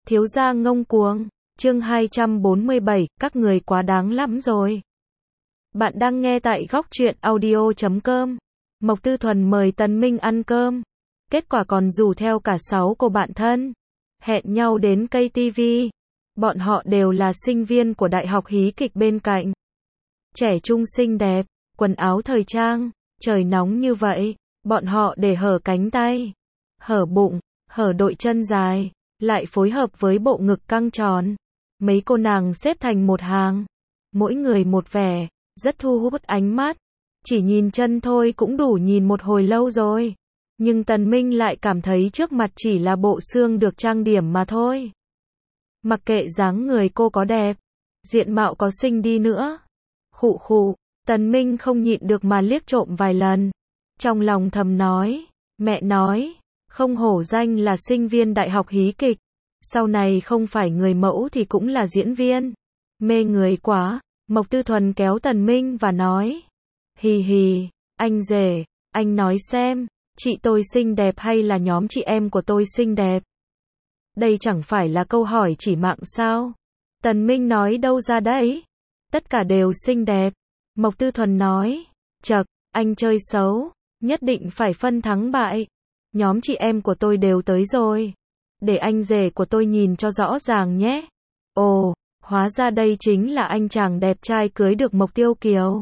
Thiếu gia ngông cuồng, chương 247, các người quá đáng lắm rồi. Bạn đang nghe tại góc truyện audio.com. Mộc Tư Thuần mời Tần Minh ăn cơm. Kết quả còn rủ theo cả 6 cô bạn thân. Hẹn nhau đến cây TV. Bọn họ đều là sinh viên của Đại học Hí kịch bên cạnh. Trẻ trung xinh đẹp, quần áo thời trang, trời nóng như vậy, bọn họ để hở cánh tay, hở bụng, hở đội chân dài, lại phối hợp với bộ ngực căng tròn. Mấy cô nàng xếp thành một hàng, mỗi người một vẻ, rất thu hút ánh mắt. Chỉ nhìn chân thôi cũng đủ nhìn một hồi lâu rồi. Nhưng Tần Minh lại cảm thấy trước mặt chỉ là bộ xương được trang điểm mà thôi. Mặc kệ dáng người cô có đẹp, diện mạo có xinh đi nữa. Khụ khụ, Tần Minh không nhịn được mà liếc trộm vài lần. Trong lòng thầm nói, mẹ nói, không hổ danh là sinh viên Đại học Hí kịch. Sau này không phải người mẫu thì cũng là diễn viên. Mê người quá. Mộc Tư Thuần kéo Tần Minh và nói, hì hì, anh rể, anh nói xem, chị tôi xinh đẹp hay là nhóm chị em của tôi xinh đẹp? Đây chẳng phải là câu hỏi chỉ mạng sao? Tần Minh nói đâu ra đấy? Tất cả đều xinh đẹp. Mộc Tư Thuần nói, chậc, anh chơi xấu, nhất định phải phân thắng bại. Nhóm chị em của tôi đều tới rồi. Để anh rể của tôi nhìn cho rõ ràng nhé. Ồ, hóa ra đây chính là anh chàng đẹp trai cưới được Mộc Tiêu Kiều.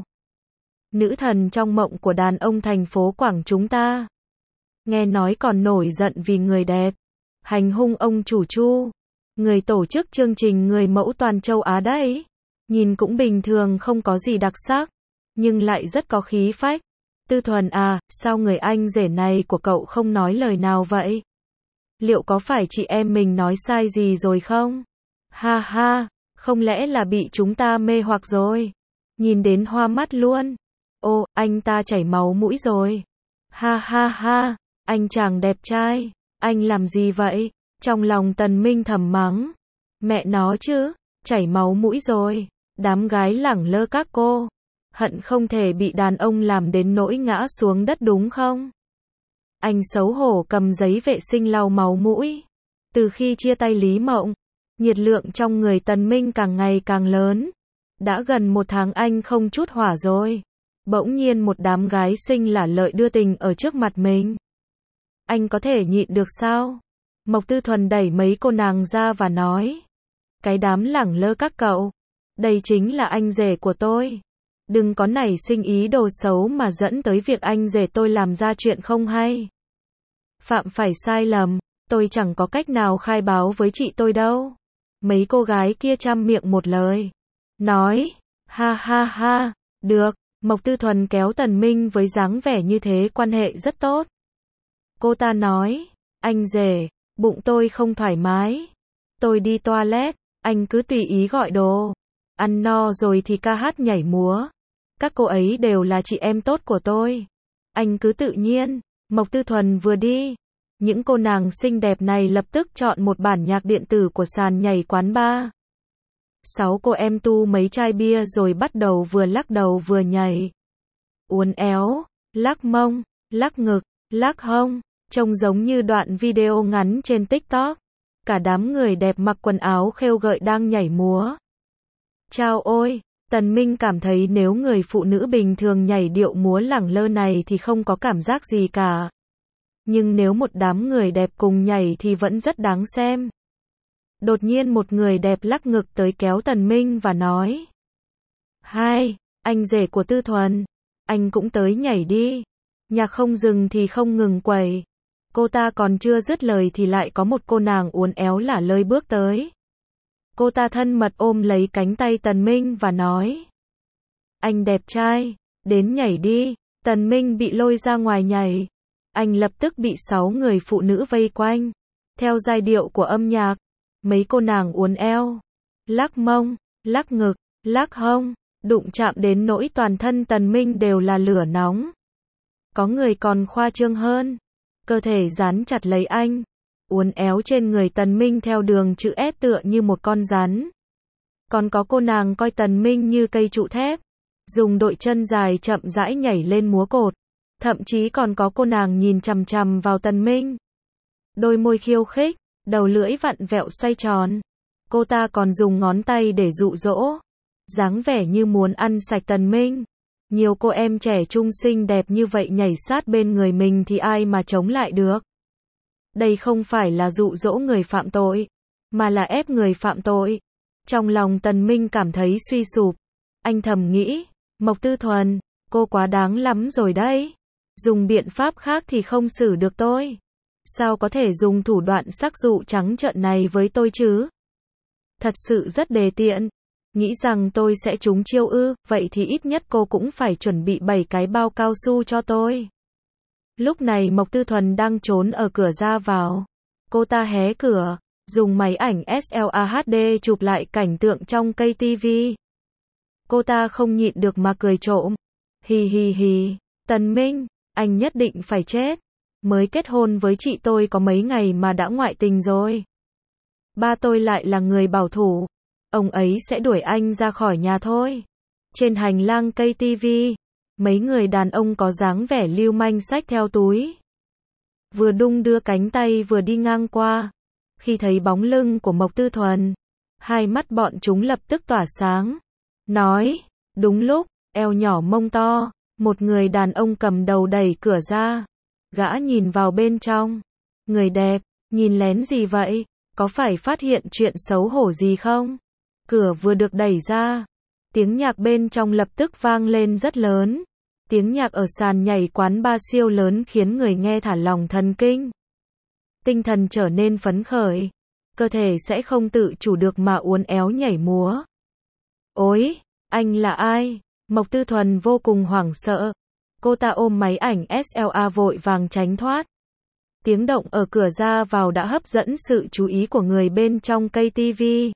Nữ thần trong mộng của đàn ông thành phố Quảng chúng ta. Nghe nói còn nổi giận vì người đẹp. Hành hung ông chủ Chu. Người tổ chức chương trình người mẫu toàn châu Á đấy. Nhìn cũng bình thường không có gì đặc sắc. Nhưng lại rất có khí phách. Tư Thuần à, sao người anh rể này của cậu không nói lời nào vậy? Liệu có phải chị em mình nói sai gì rồi không? Ha ha, không lẽ là bị chúng ta mê hoặc rồi? Nhìn đến hoa mắt luôn. Ô, anh ta chảy máu mũi rồi. Ha ha ha, anh chàng đẹp trai, anh làm gì vậy? Trong lòng Tần Minh thầm mắng. Mẹ nó chứ, chảy máu mũi rồi. Đám gái lẳng lơ các cô. Hận không thể bị đàn ông làm đến nỗi ngã xuống đất đúng không? Anh xấu hổ cầm giấy vệ sinh lau máu mũi. Từ khi chia tay Lý Mộng, nhiệt lượng trong người Tần Minh càng ngày càng lớn. Đã gần 1 tháng anh không chút hỏa rồi. Bỗng nhiên một đám gái xinh lả lợi đưa tình ở trước mặt mình. Anh có thể nhịn được sao? Mộc Tư Thuần đẩy mấy cô nàng ra và nói. Cái đám lẳng lơ các cậu. Đây chính là anh rể của tôi. Đừng có nảy sinh ý đồ xấu mà dẫn tới việc anh rể tôi làm ra chuyện không hay. Phạm phải sai lầm, tôi chẳng có cách nào khai báo với chị tôi đâu. Mấy cô gái kia chăm miệng một lời. Nói, ha ha ha, được, Mộc Tư Thuần kéo Tần Minh với dáng vẻ như thế quan hệ rất tốt. Cô ta nói, anh rể, bụng tôi không thoải mái. Tôi đi toilet, anh cứ tùy ý gọi đồ. Ăn no rồi thì ca hát nhảy múa. Các cô ấy đều là chị em tốt của tôi. Anh cứ tự nhiên. Mộc Tư Thuần vừa đi. Những cô nàng xinh đẹp này lập tức chọn một bản nhạc điện tử của sàn nhảy quán bar. 6 cô em tu mấy chai bia rồi bắt đầu vừa lắc đầu vừa nhảy. Uốn éo, lắc mông, lắc ngực, lắc hông. Trông giống như đoạn video ngắn trên TikTok. Cả đám người đẹp mặc quần áo khêu gợi đang nhảy múa. Chao ôi! Tần Minh cảm thấy nếu người phụ nữ bình thường nhảy điệu múa lẳng lơ này thì không có cảm giác gì cả. Nhưng nếu một đám người đẹp cùng nhảy thì vẫn rất đáng xem. Đột nhiên một người đẹp lắc ngực tới kéo Tần Minh và nói. Hai, anh rể của Tư Thuần. Anh cũng tới nhảy đi. Nhạc không dừng thì không ngừng quẩy. Cô ta còn chưa dứt lời thì lại có một cô nàng uốn éo lả lơi bước tới. Cô ta thân mật ôm lấy cánh tay Tần Minh và nói. Anh đẹp trai, đến nhảy đi. Tần Minh bị lôi ra ngoài nhảy. Anh lập tức bị 6 người phụ nữ vây quanh. Theo giai điệu của âm nhạc, mấy cô nàng uốn eo, lắc mông, lắc ngực, lắc hông, đụng chạm đến nỗi toàn thân Tần Minh đều là lửa nóng. Có người còn khoa trương hơn. Cơ thể dán chặt lấy anh. Uốn éo trên người Tần Minh theo đường chữ S tựa như một con rắn. Còn có cô nàng coi Tần Minh như cây trụ thép. Dùng đội chân dài chậm rãi nhảy lên múa cột. Thậm chí còn có cô nàng nhìn chằm chằm vào Tần Minh. Đôi môi khiêu khích, đầu lưỡi vặn vẹo xoay tròn. Cô ta còn dùng ngón tay để dụ dỗ, dáng vẻ như muốn ăn sạch Tần Minh. Nhiều cô em trẻ trung xinh đẹp như vậy nhảy sát bên người mình thì ai mà chống lại được. Đây không phải là dụ dỗ người phạm tội, mà là ép người phạm tội. Trong lòng Tần Minh cảm thấy suy sụp. Anh thầm nghĩ, Mộc Tư Thuần, cô quá đáng lắm rồi đấy. Dùng biện pháp khác thì không xử được tôi. Sao có thể dùng thủ đoạn sắc dụ trắng trợn này với tôi chứ? Thật sự rất đề tiện. Nghĩ rằng tôi sẽ trúng chiêu ư, vậy thì ít nhất cô cũng phải chuẩn bị 7 cái bao cao su cho tôi. Lúc này Mộc Tư Thuần đang trốn ở cửa ra vào. Cô ta hé cửa, dùng máy ảnh SLAHD chụp lại cảnh tượng trong cây tivi. Cô ta không nhịn được mà cười trộm. Hì hì hì, Tần Minh, anh nhất định phải chết. Mới kết hôn với chị tôi có mấy ngày mà đã ngoại tình rồi. Ba tôi lại là người bảo thủ. Ông ấy sẽ đuổi anh ra khỏi nhà thôi. Trên hành lang cây tivi, mấy người đàn ông có dáng vẻ lưu manh xách theo túi. Vừa đung đưa cánh tay vừa đi ngang qua. Khi thấy bóng lưng của Mộc Tư Thuần, hai mắt bọn chúng lập tức tỏa sáng. Nói, đúng lúc, eo nhỏ mông to, một người đàn ông cầm đầu đẩy cửa ra. Gã nhìn vào bên trong. Người đẹp, nhìn lén gì vậy? Có phải phát hiện chuyện xấu hổ gì không? Cửa vừa được đẩy ra, tiếng nhạc bên trong lập tức vang lên rất lớn. Tiếng nhạc ở sàn nhảy quán bar siêu lớn khiến người nghe thả lỏng thần kinh. Tinh thần trở nên phấn khởi, cơ thể sẽ không tự chủ được mà uốn éo nhảy múa. Ôi, anh là ai? Mộc Tư Thuần vô cùng hoảng sợ. Cô ta ôm máy ảnh SLA vội vàng tránh thoát. Tiếng động ở cửa ra vào đã hấp dẫn sự chú ý của người bên trong cây tivi.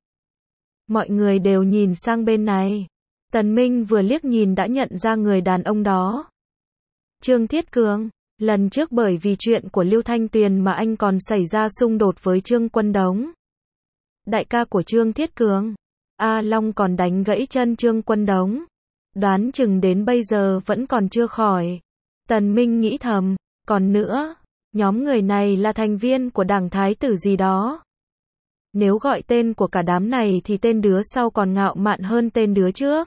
Mọi người đều nhìn sang bên này. Tần Minh vừa liếc nhìn đã nhận ra người đàn ông đó. Trương Thiết Cường. Lần trước bởi vì chuyện của Lưu Thanh Tuyền mà anh còn xảy ra xung đột với Trương Quân Đống. Đại ca của Trương Thiết Cường. A Long còn đánh gãy chân Trương Quân Đống. Đoán chừng đến bây giờ vẫn còn chưa khỏi. Tần Minh nghĩ thầm, còn nữa, nhóm người này là thành viên của đảng Thái tử gì đó. Nếu gọi tên của cả đám này thì tên đứa sau còn ngạo mạn hơn tên đứa trước.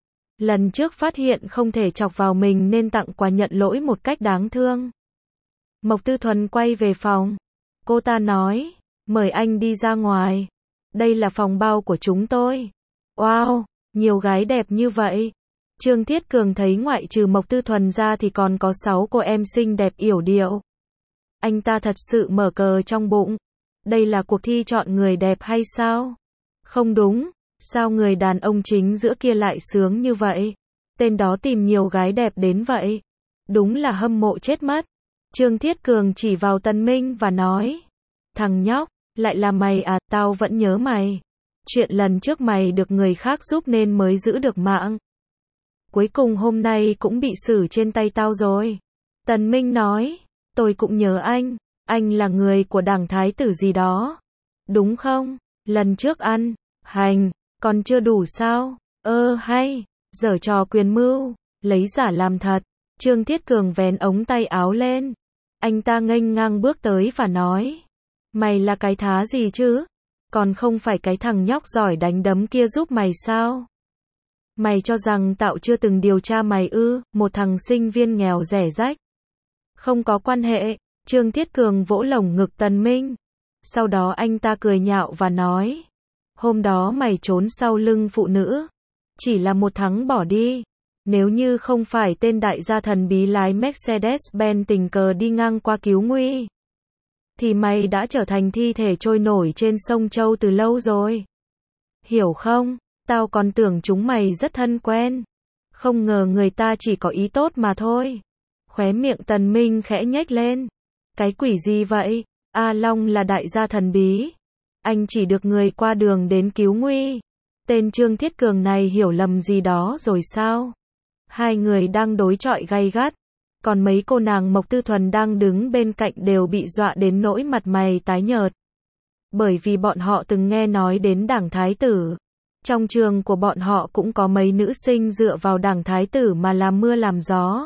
Lần trước phát hiện không thể chọc vào mình nên tặng quà nhận lỗi một cách đáng thương. Mộc Tư Thuần quay về phòng. Cô ta nói, mời anh đi ra ngoài. Đây là phòng bao của chúng tôi. Wow, nhiều gái đẹp như vậy. Trương Thiết Cường thấy ngoại trừ Mộc Tư Thuần ra thì còn có 6 cô em xinh đẹp yểu điệu. Anh ta thật sự mở cờ trong bụng. Đây là cuộc thi chọn người đẹp hay sao? Không đúng, sao người đàn ông chính giữa kia lại sướng như vậy? Tên đó tìm nhiều gái đẹp đến vậy. Đúng là hâm mộ chết mất. Trương Thiết Cường chỉ vào Tần Minh và nói, thằng nhóc, lại là mày à, tao vẫn nhớ mày. Chuyện lần trước mày được người khác giúp nên mới giữ được mạng. Cuối cùng hôm nay cũng bị xử trên tay tao rồi. Tần Minh nói, tôi cũng nhớ anh là người của đảng Thái tử gì đó. Đúng không? Lần trước ăn, hành, còn chưa đủ sao? Hay, giở trò quyền mưu, lấy giả làm thật. Trương Thiết Cường vén ống tay áo lên. Anh ta nghênh ngang bước tới và nói, mày là cái thá gì chứ? Còn không phải cái thằng nhóc giỏi đánh đấm kia giúp mày sao? Mày cho rằng tao chưa từng điều tra mày ư? Một thằng sinh viên nghèo rẻ rách. Không có quan hệ. Trương Thiết Cường vỗ lồng ngực Tần Minh. Sau đó anh ta cười nhạo và nói, hôm đó mày trốn sau lưng phụ nữ. Chỉ là một thắng bỏ đi. Nếu như không phải tên đại gia thần bí lái Mercedes-Benz tình cờ đi ngang qua cứu nguy, thì mày đã trở thành thi thể trôi nổi trên sông Châu từ lâu rồi. Hiểu không? Tao còn tưởng chúng mày rất thân quen. Không ngờ người ta chỉ có ý tốt mà thôi. Khóe miệng Tần Minh khẽ nhếch lên. Cái quỷ gì vậy? A Long là đại gia thần bí. Anh chỉ được người qua đường đến cứu nguy. Tên Trương Thiết Cường này hiểu lầm gì đó rồi sao? Hai người đang đối chọi gay gắt. Còn mấy cô nàng Mộc Tư Thuần đang đứng bên cạnh đều bị dọa đến nỗi mặt mày tái nhợt. Bởi vì bọn họ từng nghe nói đến đảng Thái tử. Trong trường của bọn họ cũng có mấy nữ sinh dựa vào đảng Thái tử mà làm mưa làm gió.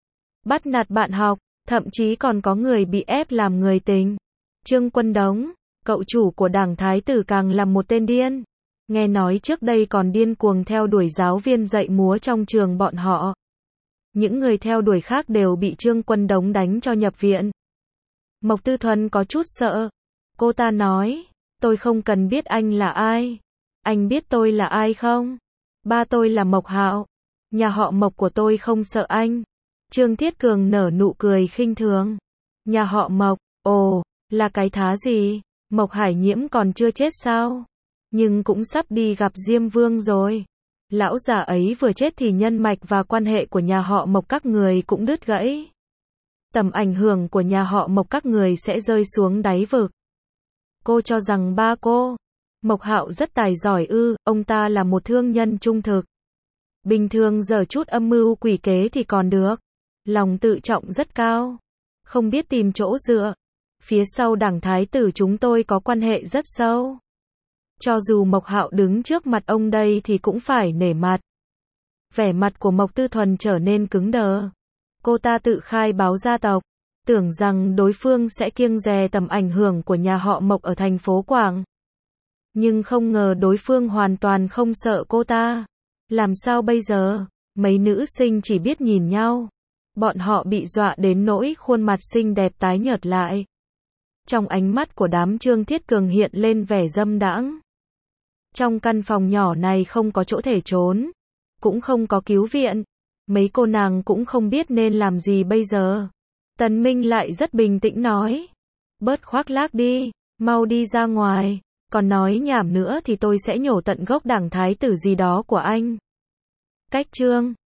Bắt nạt bạn học, thậm chí còn có người bị ép làm người tình. Trương Quân Đống, Cậu chủ của đảng Thái tử càng là một tên điên. Nghe nói trước đây còn điên cuồng theo đuổi giáo viên dạy múa trong trường bọn họ. Những người theo đuổi khác đều bị Trương Quân Đống đánh cho nhập viện. Mộc Tư Thuần có chút sợ. Cô ta nói, tôi không cần biết anh là ai. Anh biết tôi là ai không? Ba tôi là Mộc Hạo. Nhà họ Mộc của tôi không sợ anh. Trương Thiết Cường nở nụ cười khinh thường. Nhà họ Mộc, ồ, là cái thá gì? Mộc Hải Nhiễm còn chưa chết sao? Nhưng cũng sắp đi gặp Diêm Vương rồi. Lão già ấy vừa chết thì nhân mạch và quan hệ của nhà họ Mộc các người cũng đứt gãy. Tầm ảnh hưởng của nhà họ Mộc các người sẽ rơi xuống đáy vực. Cô cho rằng ba cô, Mộc Hạo rất tài giỏi ư? Ông ta là một thương nhân trung thực. Bình thường giở chút âm mưu quỷ kế thì còn được. Lòng tự trọng rất cao. Không biết tìm chỗ dựa. Phía sau đảng Thái tử chúng tôi có quan hệ rất sâu. Cho dù Mộc Hạo đứng trước mặt ông đây thì cũng phải nể mặt. Vẻ mặt của Mộc Tư Thuần trở nên cứng đờ. Cô ta tự khai báo gia tộc, tưởng rằng đối phương sẽ kiêng dè tầm ảnh hưởng của nhà họ Mộc ở thành phố Quảng. Nhưng không ngờ đối phương hoàn toàn không sợ cô ta. Làm sao bây giờ? Mấy nữ sinh chỉ biết nhìn nhau. Bọn họ bị dọa đến nỗi khuôn mặt xinh đẹp tái nhợt lại. Trong ánh mắt của đám Trương Thiết Cường hiện lên vẻ dâm đãng. Trong căn phòng nhỏ này không có chỗ thể trốn, cũng không có cứu viện. Mấy cô nàng cũng không biết nên làm gì bây giờ. Tần Minh lại rất bình tĩnh nói. Bớt khoác lác đi, mau đi ra ngoài. Còn nói nhảm nữa thì tôi sẽ nhổ tận gốc đảng Thái tử gì đó của anh. Cách chương